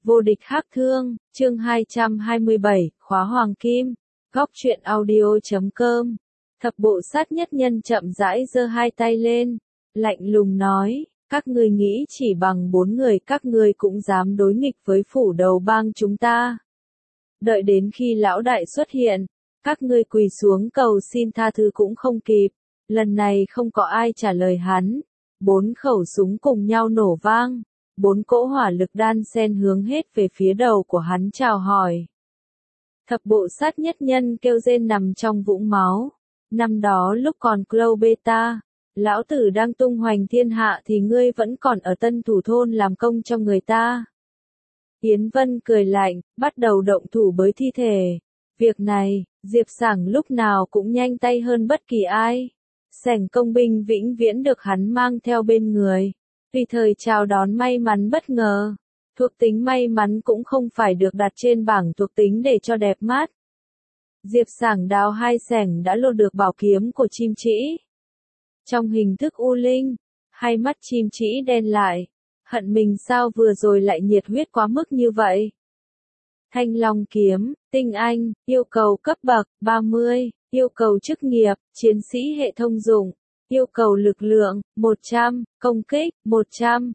Vô địch hắc thương, chương 227, khóa hoàng kim. Góc truyện audio.com. Thập bộ sát nhất nhân chậm rãi giơ hai tay lên, lạnh lùng nói, các ngươi nghĩ chỉ bằng 4 người các ngươi cũng dám đối nghịch với phủ đầu bang chúng ta. Đợi đến khi lão đại xuất hiện, các ngươi quỳ xuống cầu xin tha thứ cũng không kịp. Lần này không có ai trả lời hắn. 4 khẩu súng cùng nhau nổ vang. 4 cỗ hỏa lực đan xen hướng hết về phía đầu của hắn chào hỏi. Thập bộ sát nhất nhân kêu rên nằm trong vũng máu. Năm đó lúc còn Clow Beta, lão tử đang tung hoành thiên hạ thì ngươi vẫn còn ở Tân Thủ Thôn làm công cho người ta. Yến Vân cười lạnh, bắt đầu động thủ với thi thể. Việc này, Diệp Sảng lúc nào cũng nhanh tay hơn bất kỳ ai. Sảnh công binh vĩnh viễn được hắn mang theo bên người. Tùy thời chào đón may mắn bất ngờ. Thuộc tính may mắn cũng không phải được đặt trên bảng thuộc tính để cho đẹp mắt. Diệp Sảng đào hai sảnh đã lột được bảo kiếm của chim trĩ. Trong hình thức u linh, hai mắt chim trĩ đen lại. Hận mình sao vừa rồi lại nhiệt huyết quá mức như vậy. Thanh Long kiếm, tinh anh, yêu cầu cấp bậc 30, yêu cầu chức nghiệp, chiến sĩ hệ thông dụng. Yêu cầu lực lượng, 100, công kích, 100,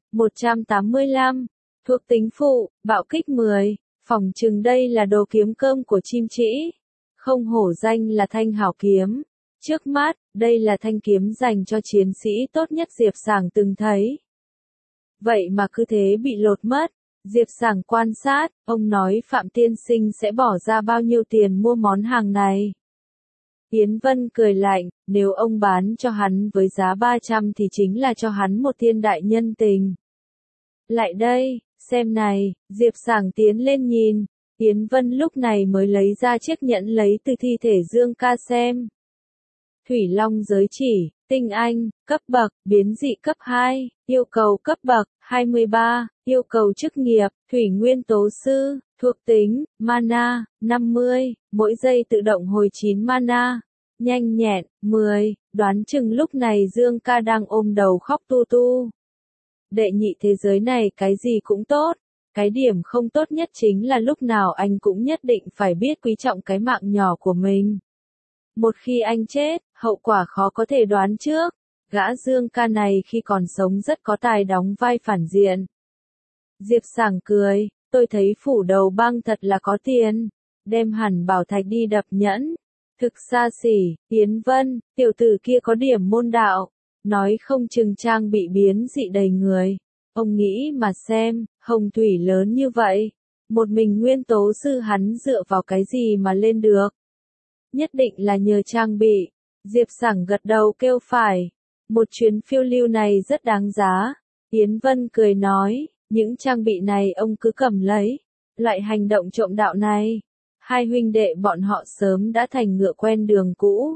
185, thuộc tính phụ, bạo kích 10, phỏng chừng đây là đồ kiếm cơm của chim trĩ. Không hổ danh là thanh hảo kiếm. Trước mắt, đây là thanh kiếm dành cho chiến sĩ tốt nhất Diệp Sảng từng thấy. Vậy mà cứ thế bị lột mất. Diệp Sảng quan sát, ông nói Phạm Tiên Sinh sẽ bỏ ra bao nhiêu tiền mua món hàng này. Yến Vân cười lạnh, nếu ông bán cho hắn với giá 300 thì chính là cho hắn một thiên đại nhân tình. Lại đây, xem này, Diệp Sảng tiến lên nhìn, Yến Vân lúc này mới lấy ra chiếc nhẫn lấy từ thi thể Dương Ca xem. Thủy Long giới chỉ, tinh anh, cấp bậc, biến dị cấp 2, yêu cầu cấp bậc, 23, yêu cầu chức nghiệp, thủy nguyên tố sư, thuộc tính, mana, 50, mỗi giây tự động hồi 9 mana, nhanh nhẹn, 10, đoán chừng lúc này Dương Ca đang ôm đầu khóc tu tu. Đệ nhị thế giới này cái gì cũng tốt, cái điểm không tốt nhất chính là lúc nào anh cũng nhất định phải biết quý trọng cái mạng nhỏ của mình. Một khi anh chết, hậu quả khó có thể đoán trước. Gã Dương Ca này khi còn sống rất có tài đóng vai phản diện. Diệp Sảng cười, tôi thấy phủ đầu bang thật là có tiền. Đem hẳn bảo thạch đi đập nhẫn. Thực xa xỉ, Yến Vân, tiểu tử kia có điểm môn đạo. Nói không chừng trang bị biến dị đầy người. Ông nghĩ mà xem, hồng thủy lớn như vậy. Một mình nguyên tố sư hắn dựa vào cái gì mà lên được. Nhất định là nhờ trang bị. Diệp Sảng gật đầu kêu phải. Một chuyến phiêu lưu này rất đáng giá. Yến Vân cười nói, những trang bị này ông cứ cầm lấy. Loại hành động trộm đạo này. Hai huynh đệ bọn họ sớm đã thành ngựa quen đường cũ.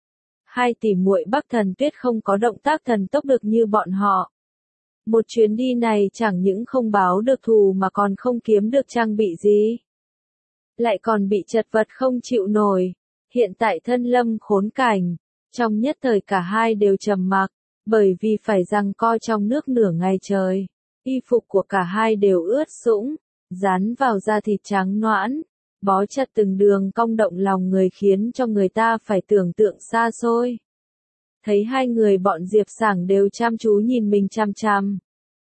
Hai tỷ muội Bắc Thần Tuyết không có động tác thần tốc được như bọn họ. Một chuyến đi này chẳng những không báo được thù mà còn không kiếm được trang bị gì. Lại còn bị chật vật không chịu nổi. Hiện tại thân lâm khốn cảnh. Trong nhất thời cả hai đều trầm mặc, bởi vì phải giằng co trong nước nửa ngày trời. Y phục của cả hai đều ướt sũng, dán vào da thịt trắng nõn, bó chặt từng đường cong động lòng người khiến cho người ta phải tưởng tượng xa xôi. Thấy hai người bọn Diệp Sảng đều chăm chú nhìn mình chăm chăm.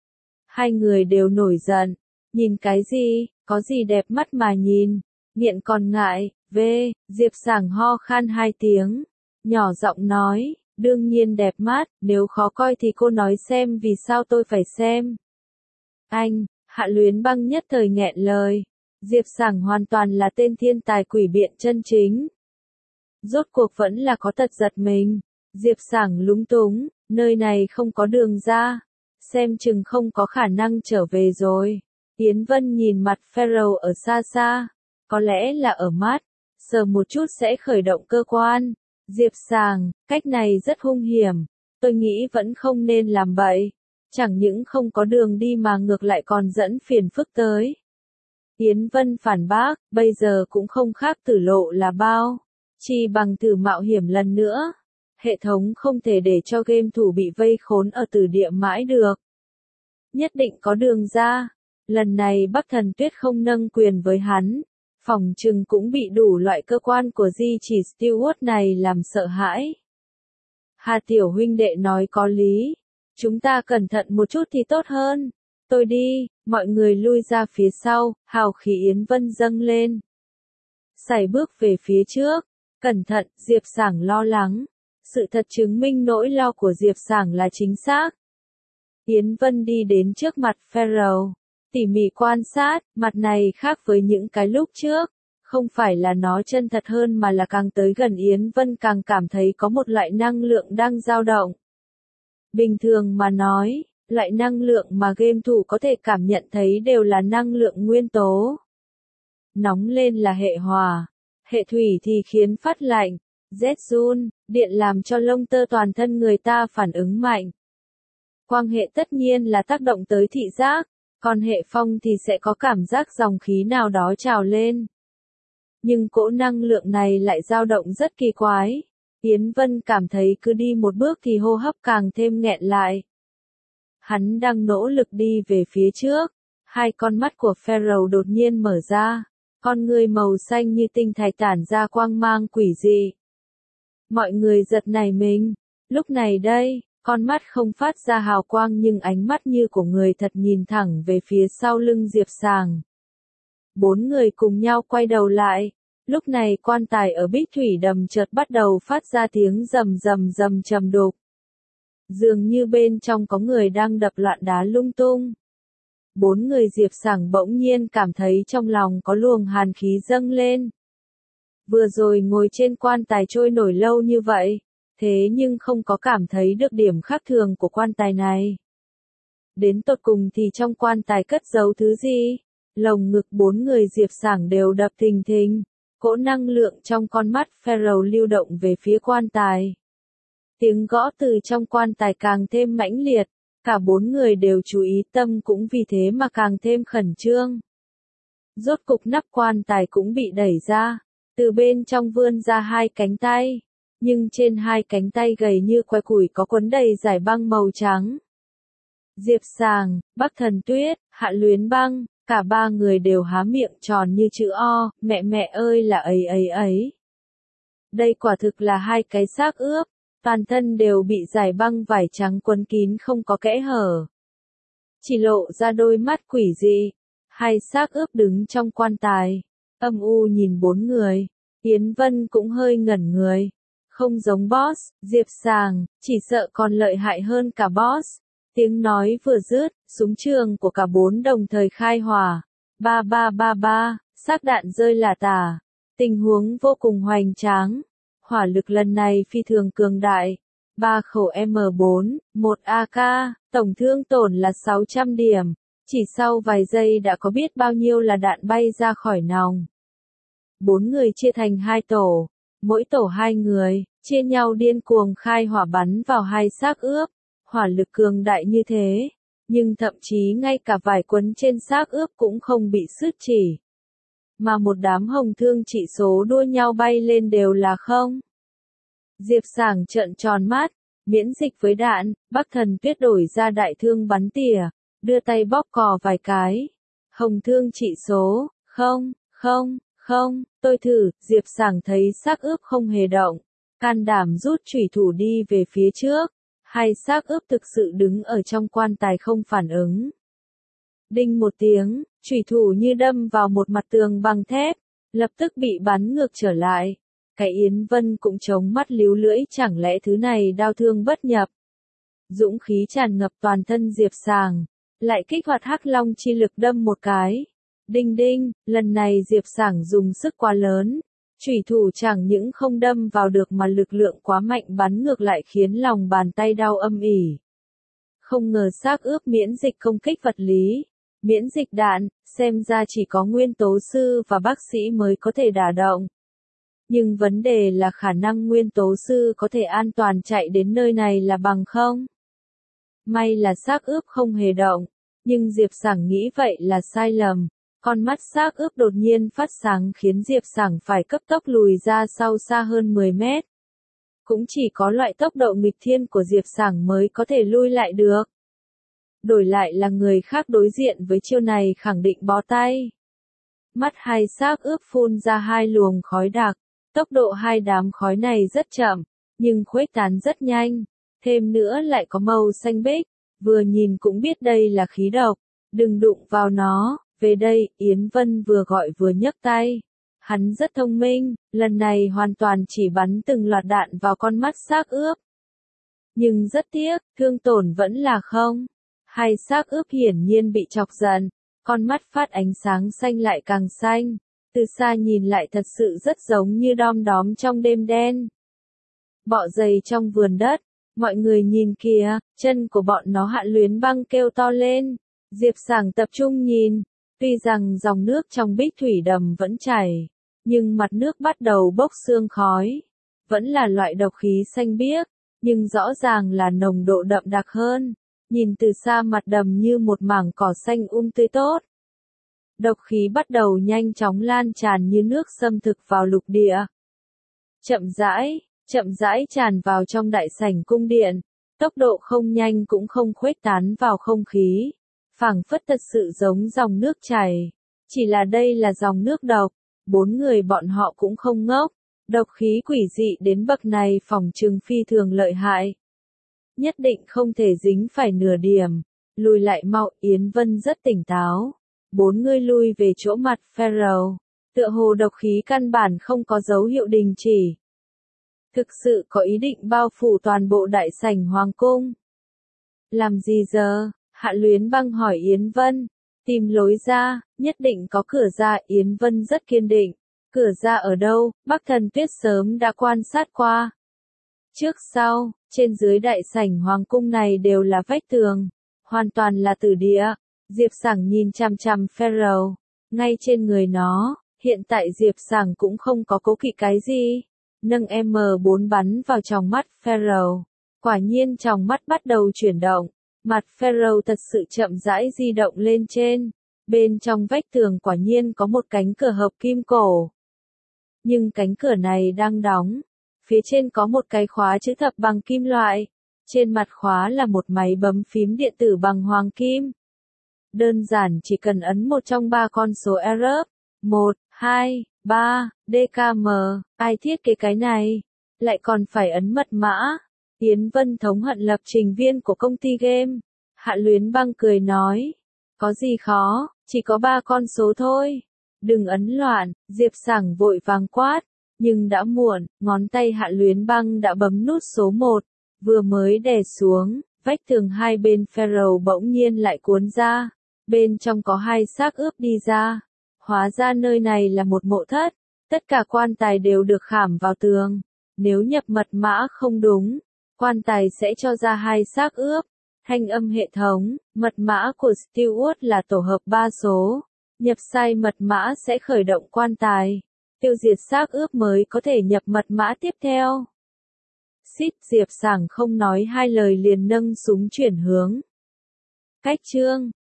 Hai người đều nổi giận, nhìn cái gì, có gì đẹp mắt mà nhìn, nghiện còn ngại, Diệp Sảng ho khan 2 tiếng. Nhỏ giọng nói, đương nhiên đẹp mắt, nếu khó coi thì cô nói xem vì sao tôi phải xem. Anh, Hạ Luyến Băng nhất thời nghẹn lời. Diệp Sảng hoàn toàn là tên thiên tài quỷ biện chân chính. Rốt cuộc vẫn là có tật giật mình. Diệp Sảng lúng túng, nơi này không có đường ra. Xem chừng không có khả năng trở về rồi. Yến Vân nhìn mặt Pharaoh ở xa xa. Có lẽ là ở mắt. Sờ một chút sẽ khởi động cơ quan. Diệp Sảng, cách này rất hung hiểm, tôi nghĩ vẫn không nên làm vậy. Chẳng những không có đường đi mà ngược lại còn dẫn phiền phức tới. Yến Vân phản bác, bây giờ cũng không khác tử lộ là bao. Chỉ bằng thử mạo hiểm lần nữa. Hệ thống không thể để cho game thủ bị vây khốn ở tử địa mãi được. Nhất định có đường ra. lần này Bắc Thần Tuyết không nâng quyền với hắn, phỏng chừng cũng bị đủ loại cơ quan của di chỉ Stewart này làm sợ hãi. Hà tiểu huynh đệ nói có lý, chúng ta cẩn thận một chút thì tốt hơn. Tôi đi, mọi người lui ra phía sau, hào khí Yến Vân dâng lên. Sải bước về phía trước, cẩn thận, Diệp Sảng lo lắng. Sự thật chứng minh nỗi lo của Diệp Sảng là chính xác. Yến Vân đi đến trước mặt Pharaoh, tỉ mỉ quan sát, mặt này khác với những cái lúc trước. Không phải là nó chân thật hơn mà là càng tới gần Yến Vân càng cảm thấy có một loại năng lượng đang dao động. Bình thường mà nói, loại năng lượng mà game thủ có thể cảm nhận thấy đều là năng lượng nguyên tố. Nóng lên là hệ hỏa, hệ thủy thì khiến phát lạnh, rét run, điện làm cho lông tơ toàn thân người ta phản ứng mạnh. Quang hệ tất nhiên là tác động tới thị giác, còn hệ phong thì sẽ có cảm giác dòng khí nào đó trào lên. Nhưng cỗ năng lượng này lại dao động rất kỳ quái. Yến Vân cảm thấy cứ đi một bước thì hô hấp càng thêm nghẹn lại. Hắn đang nỗ lực đi về phía trước. Hai con mắt của Pharaoh đột nhiên mở ra. Con người màu xanh như tinh thạch tản ra quang mang quỷ dị. Mọi người giật nảy mình. Lúc này đây, con mắt không phát ra hào quang nhưng ánh mắt như của người thật nhìn thẳng về phía sau lưng Diệp Sàng. Bốn người cùng nhau quay đầu lại. Lúc này quan tài ở Bích Thủy Đầm chợt bắt đầu phát ra tiếng rầm rầm rầm trầm đục. Dường như bên trong có người đang đập loạn đá lung tung. Bốn người Diệp Sảng bỗng nhiên cảm thấy trong lòng có luồng hàn khí dâng lên. Vừa rồi ngồi trên quan tài trôi nổi lâu như vậy, thế nhưng không có cảm thấy được điểm khác thường của quan tài này. Đến tột cùng thì trong quan tài cất giấu thứ gì? Lồng ngực bốn người Diệp Sảng đều đập thình thình. Cỗ năng lượng trong con mắt Pharaoh lưu động về phía quan tài. Tiếng gõ từ trong quan tài càng thêm mãnh liệt, cả bốn người đều chú ý tâm cũng vì thế mà càng thêm khẩn trương. Rốt cục nắp quan tài cũng bị đẩy ra, từ bên trong vươn ra hai cánh tay, nhưng trên hai cánh tay gầy như que củi có quấn đầy dải băng màu trắng. Diệp Sàng, Bắc Thần Tuyết, Hạ Luyến Băng, cả ba người đều há miệng tròn như chữ O, mẹ ơi là ấy ấy ấy. Đây quả thực là hai cái xác ướp, toàn thân đều bị dải băng vải trắng quấn kín không có kẽ hở. Chỉ lộ ra đôi mắt quỷ dị, hai xác ướp đứng trong quan tài, âm u nhìn bốn người, Yến Vân cũng hơi ngẩn người. Không giống boss, Diệp Sàng, chỉ sợ còn lợi hại hơn cả boss. Tiếng nói vừa dứt, súng trường của cả bốn đồng thời khai hỏa. Ba ba ba ba, xác đạn rơi lả tả. Tình huống vô cùng hoành tráng. Hỏa lực lần này phi thường cường đại. 3 khẩu M4, 1 AK, tổng thương tổn là 600 điểm. Chỉ sau vài giây đã có biết bao nhiêu là đạn bay ra khỏi nòng. Bốn người chia thành hai tổ. Mỗi tổ hai người, chia nhau điên cuồng khai hỏa bắn vào hai xác ướp. Hỏa lực cường đại như thế, nhưng thậm chí ngay cả vải quấn trên xác ướp cũng không bị sứt chỉ. Mà một đám hồng thương chỉ số đua nhau bay lên đều là không. Diệp Sảng trợn tròn mắt, miễn dịch với đạn, Bắc Thần Tuyết đổi ra đại thương bắn tỉa, đưa tay bóp cò vài cái. Hồng thương chỉ số, không, tôi thử, Diệp Sảng thấy xác ướp không hề động, can đảm rút chủy thủ đi về phía trước. Hai xác ướp thực sự đứng ở trong quan tài không phản ứng. Đinh một tiếng, chủy thủ như đâm vào một mặt tường bằng thép, lập tức bị bắn ngược trở lại. Cái Yến Vân cũng trống mắt líu lưỡi, chẳng lẽ thứ này đao thương bất nhập. Dũng khí tràn ngập toàn thân Diệp Sàng, lại kích hoạt Hắc Long chi lực đâm một cái. Đinh đinh, lần này Diệp Sảng dùng sức quá lớn. Chủy thủ chẳng những không đâm vào được mà lực lượng quá mạnh bắn ngược lại khiến lòng bàn tay đau âm ỉ. Không ngờ xác ướp miễn dịch công kích vật lý, miễn dịch đạn, xem ra chỉ có nguyên tố sư và bác sĩ mới có thể đả động. Nhưng vấn đề là khả năng nguyên tố sư có thể an toàn chạy đến nơi này là bằng không? May là xác ướp không hề động, nhưng Diệp Sảng nghĩ vậy là sai lầm. Con mắt xác ướp đột nhiên phát sáng khiến Diệp Sảng phải cấp tốc lùi ra sau xa hơn 10 mét. Cũng chỉ có loại tốc độ nghịch thiên của Diệp Sảng mới có thể lui lại được. đổi lại là người khác đối diện với chiêu này khẳng định bó tay. Mắt hai xác ướp phun ra hai luồng khói đặc, tốc độ hai đám khói này rất chậm, nhưng khuếch tán rất nhanh, thêm nữa lại có màu xanh biếc, vừa nhìn cũng biết đây là khí độc, đừng đụng vào nó, về đây, Yến Vân vừa gọi vừa nhấc tay. Hắn rất thông minh, lần này hoàn toàn chỉ bắn từng loạt đạn vào con mắt xác ướp. Nhưng rất tiếc, thương tổn vẫn là không. Hai xác ướp hiển nhiên bị chọc giận, con mắt phát ánh sáng xanh lại càng xanh, từ xa nhìn lại thật sự rất giống như đom đóm trong đêm đen. Bọ dày trong vườn đất, mọi người nhìn kìa, chân của bọn nó. Hạ Luyến Băng kêu to lên. Diệp Sảng tập trung nhìn, tuy rằng dòng nước trong bích thủy đầm vẫn chảy, nhưng mặt nước bắt đầu bốc sương khói, vẫn là loại độc khí xanh biếc, nhưng rõ ràng là nồng độ đậm đặc hơn. Nhìn từ xa mặt đầm như một mảng cỏ xanh tươi tốt. Độc khí bắt đầu nhanh chóng lan tràn như nước xâm thực vào lục địa. Chậm rãi tràn vào trong đại sảnh cung điện, tốc độ không nhanh cũng không khuếch tán vào không khí, phảng phất thật sự giống dòng nước chảy. Chỉ là đây là dòng nước độc, bốn người bọn họ cũng không ngốc, độc khí quỷ dị đến bậc này phỏng chừng phi thường lợi hại. Nhất định không thể dính phải nửa điểm, lùi lại mau. Yến Vân rất tỉnh táo. Bốn người lui về chỗ mặt Pharaoh, tựa hồ độc khí căn bản không có dấu hiệu đình chỉ. Thực sự có ý định bao phủ toàn bộ đại sảnh hoàng cung. Làm gì giờ? Hạ Luyến Băng hỏi Yến Vân. Tìm lối ra, nhất định có cửa ra. Yến Vân rất kiên định. Cửa ra ở đâu? Bắc Thần Tuyết sớm đã quan sát qua. Trước sau, trên dưới đại sảnh hoàng cung này đều là vách tường, hoàn toàn là tử địa. Diệp Sảng nhìn chằm chằm Pharaoh, ngay trên người nó, hiện tại Diệp Sảng cũng không có cố kỵ cái gì, nâng M4 bắn vào tròng mắt Pharaoh. Quả nhiên tròng mắt bắt đầu chuyển động, mặt Pharaoh thật sự chậm rãi di động lên trên, bên trong vách tường quả nhiên có một cánh cửa hợp kim cổ. Nhưng cánh cửa này đang đóng. Phía trên có một cái khóa chữ thập bằng kim loại, trên mặt khóa là một máy bấm phím điện tử bằng hoàng kim. Đơn giản chỉ cần ấn một trong ba con số Arab, 1, 2, 3, DKM, ai thiết kế cái này, lại còn phải ấn mật mã. Yến Vân thống hận lập trình viên của công ty game. Hạ Luyến Băng cười nói, có gì khó, chỉ có ba con số thôi. Đừng ấn loạn, Diệp Sảng vội vàng quát. Nhưng đã muộn, ngón tay Hạ Luyến Băng đã bấm nút số 1, vừa mới đè xuống, vách tường hai bên Pharaoh bỗng nhiên lại cuốn ra, bên trong có hai xác ướp đi ra. Hóa ra nơi này là một mộ thất, tất cả quan tài đều được khảm vào tường, nếu nhập mật mã không đúng, quan tài sẽ cho ra hai xác ướp. Thanh âm hệ thống, mật mã của Stewart là tổ hợp 3 số, nhập sai mật mã sẽ khởi động quan tài. Tiêu diệt xác ướp mới có thể nhập mật mã tiếp theo. Xít. Diệp Sảng không nói hai lời liền nâng súng chuyển hướng. Cách chương